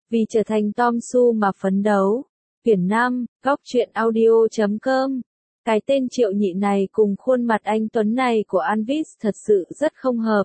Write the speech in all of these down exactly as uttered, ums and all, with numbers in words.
Vì trở thành Tom Su mà phấn đấu. Quyển năm, góc truyện audio chấm com. Cái tên Triệu Nhị này cùng khuôn mặt anh Tuấn này của Anvis thật sự rất không hợp.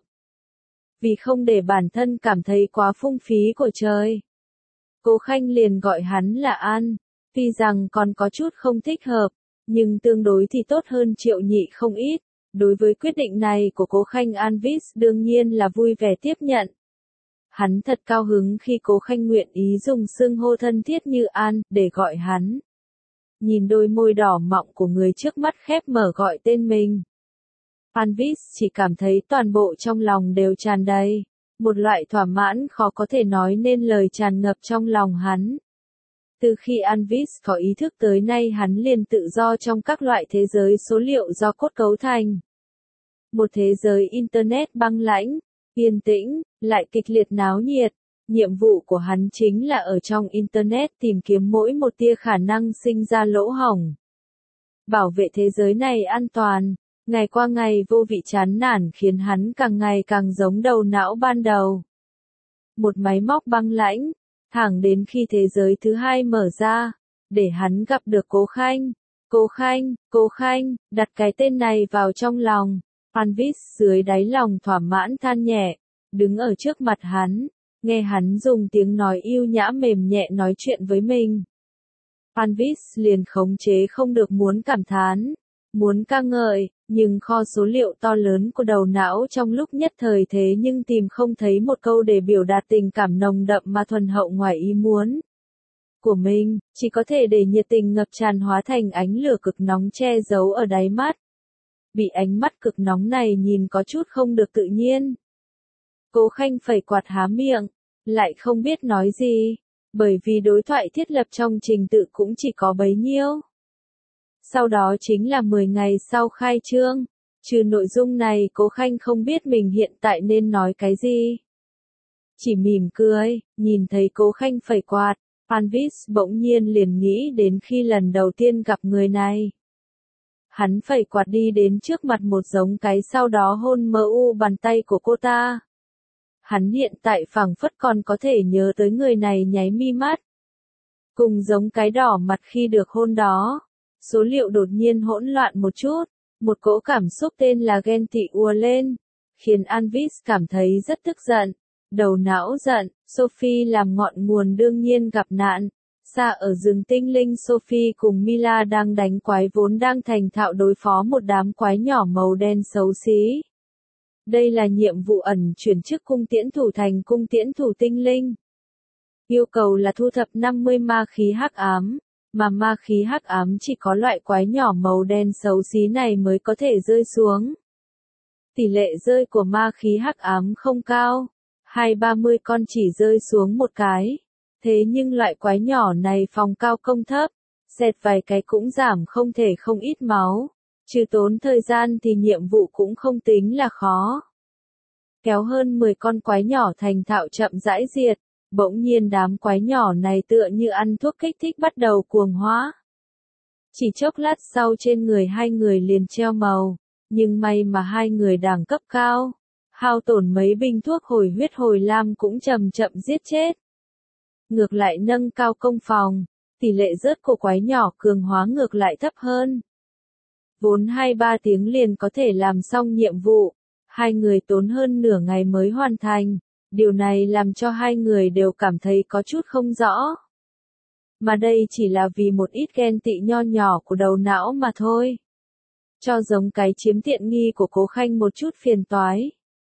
Vì không để bản thân cảm thấy quá phung phí của trời. Cố Khanh liền gọi hắn là An, tuy rằng còn có chút không thích hợp, nhưng tương đối thì tốt hơn Triệu Nhị không ít. Đối với quyết định này của Cố Khanh, Anvis đương nhiên là vui vẻ tiếp nhận. Hắn thật cao hứng khi Cố Khanh nguyện ý dùng xưng hô thân thiết như An để gọi hắn. Nhìn đôi môi đỏ mọng của người trước mắt khép mở gọi tên mình. Anvis chỉ cảm thấy toàn bộ trong lòng đều tràn đầy. Một loại thỏa mãn khó có thể nói nên lời tràn ngập trong lòng hắn. Từ khi Anvis có ý thức tới nay hắn liền tự do trong các loại thế giới số liệu do cốt cấu thành. Một thế giới Internet băng lãnh, yên tĩnh, lại kịch liệt náo nhiệt. Nhiệm vụ của hắn chính là ở trong Internet tìm kiếm mỗi một tia khả năng sinh ra lỗ hổng. Bảo vệ thế giới này an toàn. Ngày qua ngày vô vị chán nản khiến hắn càng ngày càng giống đầu não ban đầu. Một máy móc băng lãnh, thẳng đến khi thế giới thứ hai mở ra, để hắn gặp được Cố Khanh. Cố Khanh, Cố Khanh, đặt cái tên này vào trong lòng. Anvis dưới đáy lòng thỏa mãn than nhẹ, đứng ở trước mặt hắn, nghe hắn dùng tiếng nói yêu nhã mềm nhẹ nói chuyện với mình. Anvis liền khống chế không được muốn cảm thán, muốn ca ngợi, nhưng kho số liệu to lớn của đầu não trong lúc nhất thời thế nhưng tìm không thấy một câu để biểu đạt tình cảm nồng đậm mà thuần hậu ngoài ý muốn của mình, chỉ có thể để nhiệt tình ngập tràn hóa thành ánh lửa cực nóng che giấu ở đáy mắt. Bị ánh mắt cực nóng này nhìn có chút không được tự nhiên. Cố Khanh phẩy quạt há miệng, lại không biết nói gì, bởi vì đối thoại thiết lập trong trình tự cũng chỉ có bấy nhiêu. Sau đó chính là mười ngày sau khai trương, trừ nội dung này Cố Khanh không biết mình hiện tại nên nói cái gì. Chỉ mỉm cười, nhìn thấy Cố Khanh phẩy quạt, Anvis bỗng nhiên liền nghĩ đến khi lần đầu tiên gặp người này. Hắn phẩy quạt đi đến trước mặt một giống cái sau đó hôn mờ u bàn tay của cô ta. Hắn hiện tại phảng phất còn có thể nhớ tới người này nháy mi mắt. Cùng giống cái đỏ mặt khi được hôn đó. Số liệu đột nhiên hỗn loạn một chút, một cỗ cảm xúc tên là ghen tị ùa lên, khiến Anvis cảm thấy rất tức giận. Đầu não giận, Sophie làm ngọn nguồn đương nhiên gặp nạn. Xa ở rừng tinh linh Sophie cùng Mila đang đánh quái vốn đang thành thạo đối phó một đám quái nhỏ màu đen xấu xí. Đây là nhiệm vụ ẩn chuyển chức cung tiễn thủ thành cung tiễn thủ tinh linh. Yêu cầu là thu thập năm mươi ma khí hắc ám, mà ma khí hắc ám chỉ có loại quái nhỏ màu đen xấu xí này mới có thể rơi xuống. Tỷ lệ rơi của ma khí hắc ám không cao, hai ba mươi con chỉ rơi xuống một cái. Thế nhưng loại quái nhỏ này phòng cao công thấp, xẹt vài cái cũng giảm không thể không ít máu. Trừ tốn thời gian thì nhiệm vụ cũng không tính là khó. Kéo hơn mười con quái nhỏ thành thạo chậm rãi diệt, bỗng nhiên đám quái nhỏ này tựa như ăn thuốc kích thích bắt đầu cuồng hóa. Chỉ chốc lát sau trên người hai người liền treo màu, nhưng may mà hai người đẳng cấp cao, hao tổn mấy bình thuốc hồi huyết hồi lam cũng chậm chậm giết chết. Ngược lại nâng cao công phòng, tỷ lệ rớt của quái nhỏ cường hóa ngược lại thấp hơn. Vốn hai ba tiếng liền có thể làm xong nhiệm vụ, hai người tốn hơn nửa ngày mới hoàn thành, điều này làm cho hai người đều cảm thấy có chút không rõ. Mà đây chỉ là vì một ít ghen tị nho nhỏ của đầu não mà thôi. Cho giống cái chiếm tiện nghi của Cố Khanh một chút phiền toái.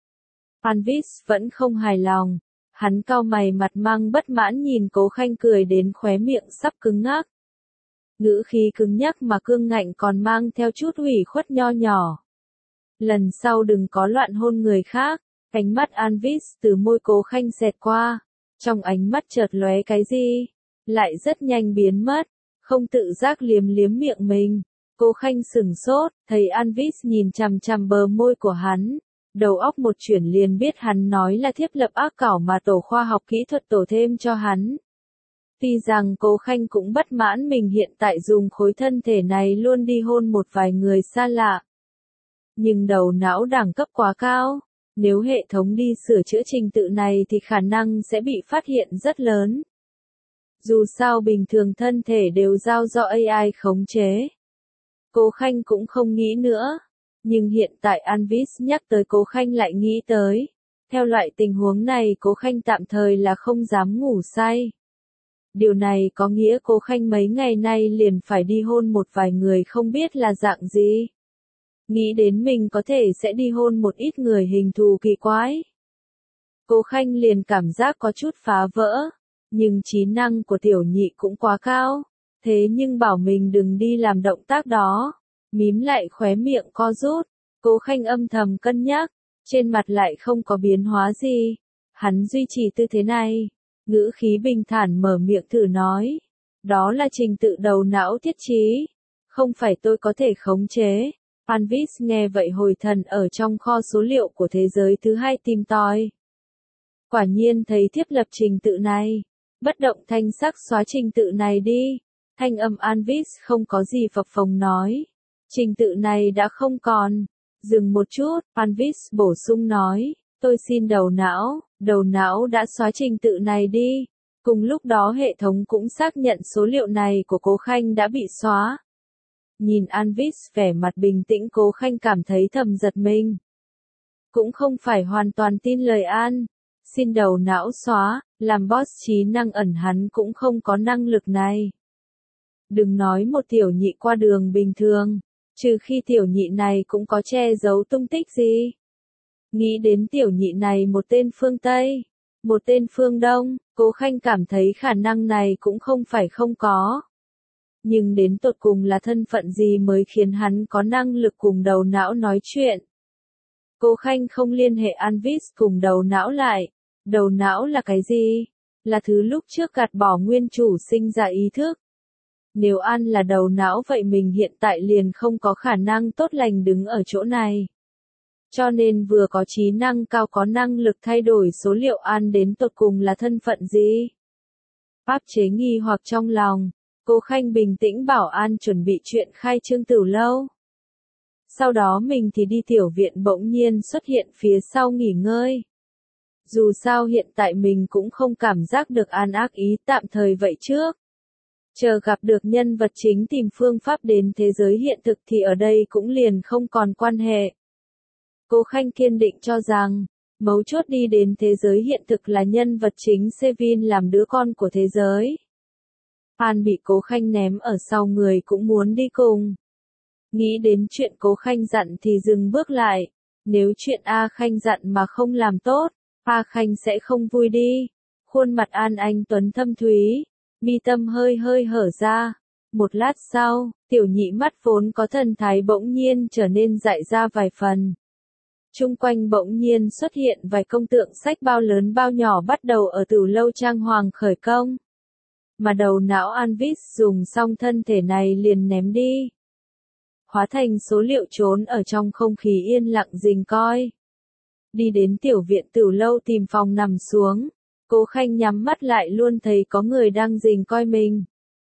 Anvis vẫn không hài lòng. Hắn cau mày mặt mang bất mãn nhìn Cố Khanh cười đến khóe miệng sắp cứng ngắc. Ngữ khí cứng nhắc mà cương ngạnh còn mang theo chút ủy khuất nho nhỏ. Lần sau đừng có loạn hôn người khác. Ánh mắt Anvis từ môi Cố Khanh xẹt qua. Trong ánh mắt chợt lóe cái gì, lại rất nhanh biến mất, không tự giác liếm liếm miệng mình. Cố Khanh sửng sốt, thấy Anvis nhìn chằm chằm bờ môi của hắn. Đầu óc một chuyển liền biết hắn nói là thiếp lập ác cảo mà tổ khoa học kỹ thuật tổ thêm cho hắn. Tuy rằng Cố Khanh cũng bất mãn mình hiện tại dùng khối thân thể này luôn đi hôn một vài người xa lạ. Nhưng đầu não đẳng cấp quá cao, nếu hệ thống đi sửa chữa trình tự này thì khả năng sẽ bị phát hiện rất lớn. Dù sao bình thường thân thể đều giao do a i khống chế. Cố Khanh cũng không nghĩ nữa. Nhưng hiện tại Anvis nhắc tới Cố Khanh lại nghĩ tới. Theo loại tình huống này Cố Khanh tạm thời là không dám ngủ say. Điều này có nghĩa Cố Khanh mấy ngày nay liền phải đi hôn một vài người không biết là dạng gì. Nghĩ đến mình có thể sẽ đi hôn một ít người hình thù kỳ quái. Cố Khanh liền cảm giác có chút phá vỡ. Nhưng trí năng của tiểu nhị cũng quá cao. Thế nhưng bảo mình đừng đi làm động tác đó. Mím lại khóe miệng co rút. Cố Khanh âm thầm cân nhắc. Trên mặt lại không có biến hóa gì. Hắn duy trì tư thế này. Ngữ khí bình thản mở miệng thử nói. Đó là trình tự đầu não thiết trí. Không phải tôi có thể khống chế. Anvis nghe vậy hồi thần ở trong kho số liệu của thế giới thứ hai tìm tòi. Quả nhiên thấy thiết lập trình tự này. Bất động thanh sắc xóa trình tự này đi. Thanh âm Anvis không có gì phập phồng nói. Trình tự này đã không còn. Dừng một chút, Anvis bổ sung nói. Tôi xin đầu não, đầu não đã xóa trình tự này đi. Cùng lúc đó hệ thống cũng xác nhận số liệu này của Cố Khanh đã bị xóa. Nhìn Anvis vẻ mặt bình tĩnh Cố Khanh cảm thấy thầm giật mình. Cũng không phải hoàn toàn tin lời An. Xin đầu não xóa, làm boss trí năng ẩn hắn cũng không có năng lực này. Đừng nói một tiểu nhị qua đường bình thường, trừ khi tiểu nhị này cũng có che giấu tung tích gì. Nghĩ đến tiểu nhị này một tên phương Tây, một tên phương Đông, Cố Khanh cảm thấy khả năng này cũng không phải không có. Nhưng đến tột cùng là thân phận gì mới khiến hắn có năng lực cùng đầu não nói chuyện. Cố Khanh không liên hệ Anvis cùng đầu não lại. Đầu não là cái gì? Là thứ lúc trước gạt bỏ nguyên chủ sinh ra ý thức. Nếu An là đầu não vậy mình hiện tại liền không có khả năng tốt lành đứng ở chỗ này. Cho nên vừa có trí năng cao có năng lực thay đổi số liệu An đến tột cùng là thân phận gì? Áp chế nghi hoặc trong lòng, Cố Khanh bình tĩnh bảo An chuẩn bị chuyện khai trương Tửu Lâu. Sau đó mình thì đi tiểu viện bỗng nhiên xuất hiện phía sau nghỉ ngơi. Dù sao hiện tại mình cũng không cảm giác được An ác ý tạm thời vậy trước. Chờ gặp được nhân vật chính tìm phương pháp đến thế giới hiện thực thì ở đây cũng liền không còn quan hệ. Cố Khanh kiên định cho rằng, mấu chốt đi đến thế giới hiện thực là nhân vật chính Sevin làm đứa con của thế giới. An bị Cố Khanh ném ở sau người cũng muốn đi cùng. Nghĩ đến chuyện Cố Khanh dặn thì dừng bước lại. Nếu chuyện A Khanh dặn mà không làm tốt, A Khanh sẽ không vui đi. Khuôn mặt An Anh Tuấn thâm thúy, mi tâm hơi hơi hở ra. Một lát sau, tiểu nhị mắt vốn có thần thái bỗng nhiên trở nên dại ra vài phần. Trung quanh bỗng nhiên xuất hiện vài công tượng sách bao lớn bao nhỏ bắt đầu ở Tửu Lâu trang hoàng khởi công. Mà đầu não Anvis dùng xong thân thể này liền ném đi. Hóa thành số liệu trốn ở trong không khí yên lặng rình coi. Đi đến tiểu viện Tửu Lâu tìm phòng nằm xuống. Cố Khanh nhắm mắt lại luôn thấy có người đang rình coi mình.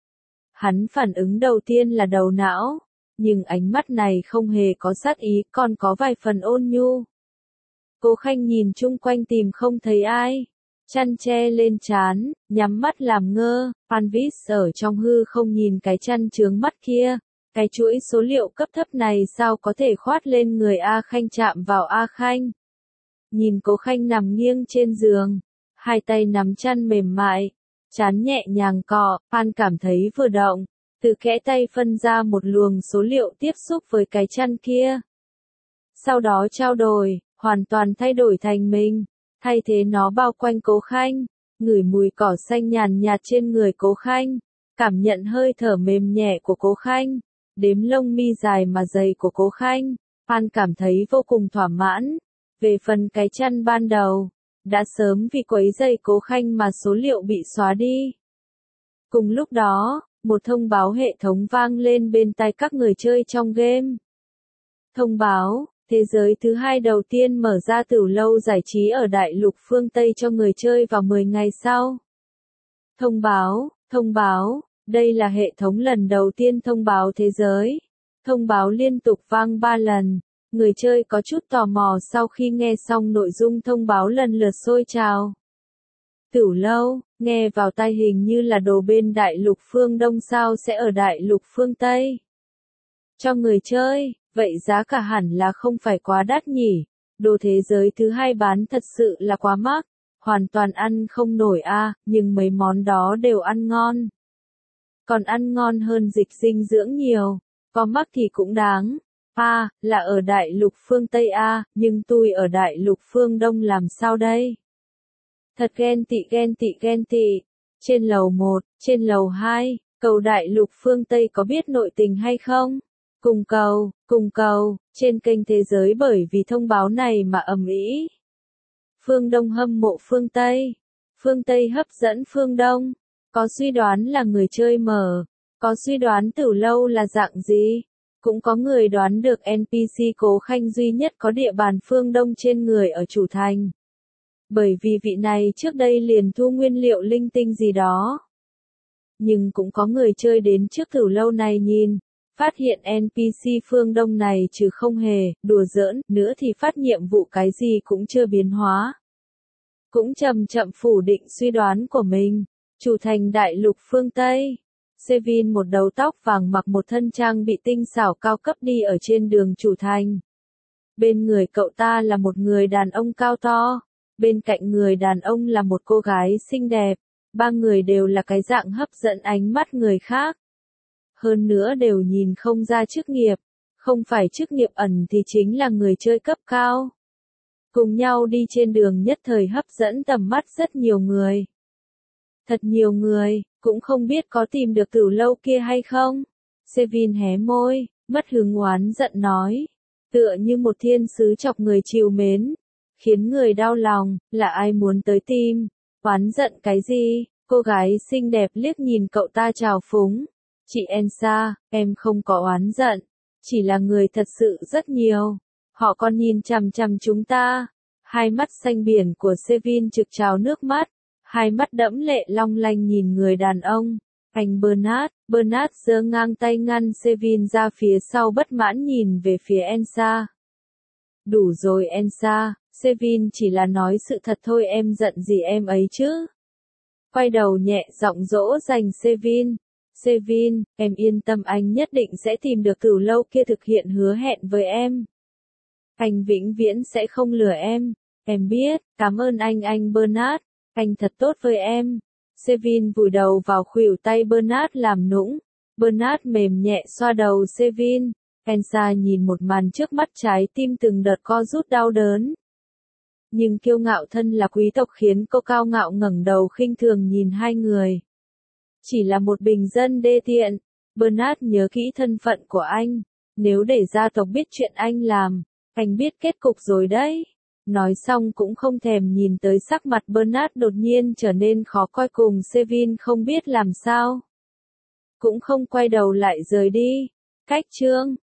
Hắn phản ứng đầu tiên là đầu não. Nhưng ánh mắt này không hề có sát ý còn có vài phần ôn nhu. Cố Khanh nhìn chung quanh tìm không thấy ai. Chăn che lên trán, nhắm mắt làm ngơ. Anvis ở trong hư không nhìn cái chăn chướng mắt kia. Cái chuỗi số liệu cấp thấp này sao có thể khoát lên người A Khanh chạm vào A Khanh. Nhìn Cố Khanh nằm nghiêng trên giường. Hai tay nắm chăn mềm mại. Chán nhẹ nhàng cọ, An cảm thấy vừa động. Từ kẽ tay phân ra một luồng số liệu tiếp xúc với cái chăn kia. Sau đó trao đổi, hoàn toàn thay đổi thành mình. Thay thế nó bao quanh Cố Khanh. Ngửi mùi cỏ xanh nhàn nhạt trên người Cố Khanh. Cảm nhận hơi thở mềm nhẹ của Cố Khanh. Đếm lông mi dài mà dày của Cố Khanh. An cảm thấy vô cùng thỏa mãn. Về phần cái chăn ban đầu. Đã sớm vì quấy rầy Cố Khanh mà số liệu bị xóa đi. Cùng lúc đó, một thông báo hệ thống vang lên bên tai các người chơi trong game. Thông báo, thế giới thứ hai đầu tiên mở ra Tửu Lâu giải trí ở đại lục phương Tây cho người chơi vào mười ngày sau. Thông báo, thông báo, đây là hệ thống lần đầu tiên thông báo thế giới. Thông báo liên tục vang ba lần. Người chơi có chút tò mò sau khi nghe xong nội dung thông báo lần lượt sôi trào. Tửu lâu, nghe vào tai hình như là đồ bên đại lục phương Đông sao sẽ ở đại lục phương Tây. Cho người chơi, vậy giá cả hẳn là không phải quá đắt nhỉ, đồ thế giới thứ hai bán thật sự là quá mắc, hoàn toàn ăn không nổi a, à, nhưng mấy món đó đều ăn ngon. Còn ăn ngon hơn dịch dinh dưỡng nhiều, có mắc thì cũng đáng. A, à, là ở đại lục phương Tây a, à, nhưng tôi ở đại lục phương Đông làm sao đây? Thật ghen tị ghen tị ghen tị. Trên lầu một, trên lầu hai, cầu đại lục phương Tây có biết nội tình hay không? Cùng cầu, cùng cầu, trên kênh thế giới bởi vì thông báo này mà ầm ĩ. Phương Đông hâm mộ phương Tây, phương Tây hấp dẫn phương Đông, có suy đoán là người chơi mở, có suy đoán Tửu lâu là dạng gì, cũng có người đoán được en pê xê Cố Khanh duy nhất có địa bàn phương Đông trên người ở chủ thành. Bởi vì vị này trước đây liền thu nguyên liệu linh tinh gì đó. Nhưng cũng có người chơi đến trước Tửu lâu này nhìn, phát hiện en pê xê phương Đông này trừ không hề, đùa giỡn, nữa thì phát nhiệm vụ cái gì cũng chưa biến hóa. Cũng chậm chậm phủ định suy đoán của mình, chủ thành đại lục phương Tây. Sevin một đầu tóc vàng mặc một thân trang bị tinh xảo cao cấp đi ở trên đường chủ thành. Bên người cậu ta là một người đàn ông cao to, bên cạnh người đàn ông là một cô gái xinh đẹp, ba người đều là cái dạng hấp dẫn ánh mắt người khác. Hơn nữa đều nhìn không ra chức nghiệp, không phải chức nghiệp ẩn thì chính là người chơi cấp cao. Cùng nhau đi trên đường nhất thời hấp dẫn tầm mắt rất nhiều người. Thật nhiều người, cũng không biết có tìm được Tửu lâu kia hay không. Sevin hé môi, mất hứng oán giận nói. Tựa như một thiên sứ chọc người trìu mến, khiến người đau lòng, là ai muốn tới tìm, oán giận cái gì, cô gái xinh đẹp liếc nhìn cậu ta trào phúng. Chị Ensa, em không có oán giận, chỉ là người thật sự rất nhiều, họ còn nhìn chằm chằm chúng ta. Hai mắt xanh biển của Sevin trực trào nước mắt, hai mắt đẫm lệ long lanh nhìn người đàn ông. Anh Bernard, Bernard giơ ngang tay ngăn Sevin ra phía sau bất mãn nhìn về phía Ensa. Đủ rồi Ensa, Sevin chỉ là nói sự thật thôi, em giận gì em ấy chứ. Quay đầu nhẹ giọng dỗ dành Sevin. Sevin, em yên tâm, anh nhất định sẽ tìm được Tửu lâu kia thực hiện hứa hẹn với em. Anh vĩnh viễn sẽ không lừa em. Em biết, cảm ơn anh anh Bernard, anh thật tốt với em. Sevin vùi đầu vào khuỷu tay Bernard làm nũng. Bernard mềm nhẹ xoa đầu Sevin. Ensa nhìn một màn trước mắt, trái tim từng đợt co rút đau đớn. Nhưng kiêu ngạo thân là quý tộc khiến cô cao ngạo ngẩng đầu khinh thường nhìn hai người. Chỉ là một bình dân đê tiện. Bernard nhớ kỹ thân phận của anh. Nếu để gia tộc biết chuyện anh làm, anh biết kết cục rồi đấy. Nói xong cũng không thèm nhìn tới sắc mặt Bernard đột nhiên trở nên khó coi, cùng Sevin không biết làm sao. Cũng không quay đầu lại rời đi. Cách chương